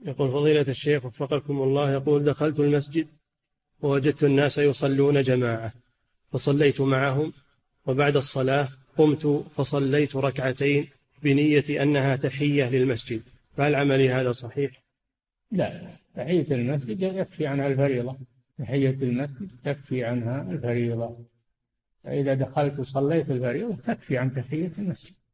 يقول فضيلة الشيخ وفقكم الله، يقول دخلت المسجد ووجدت الناس يصلون جماعة فصليت معهم، وبعد الصلاة قمت فصليت ركعتين بنية أنها تحية للمسجد، فهل عملي هذا صحيح؟ لا، تحية المسجد يكفي عنها الفريضة، تحية المسجد تكفي عنها الفريضة، فإذا دخلت وصليت الفريضة تكفي عن تحية المسجد.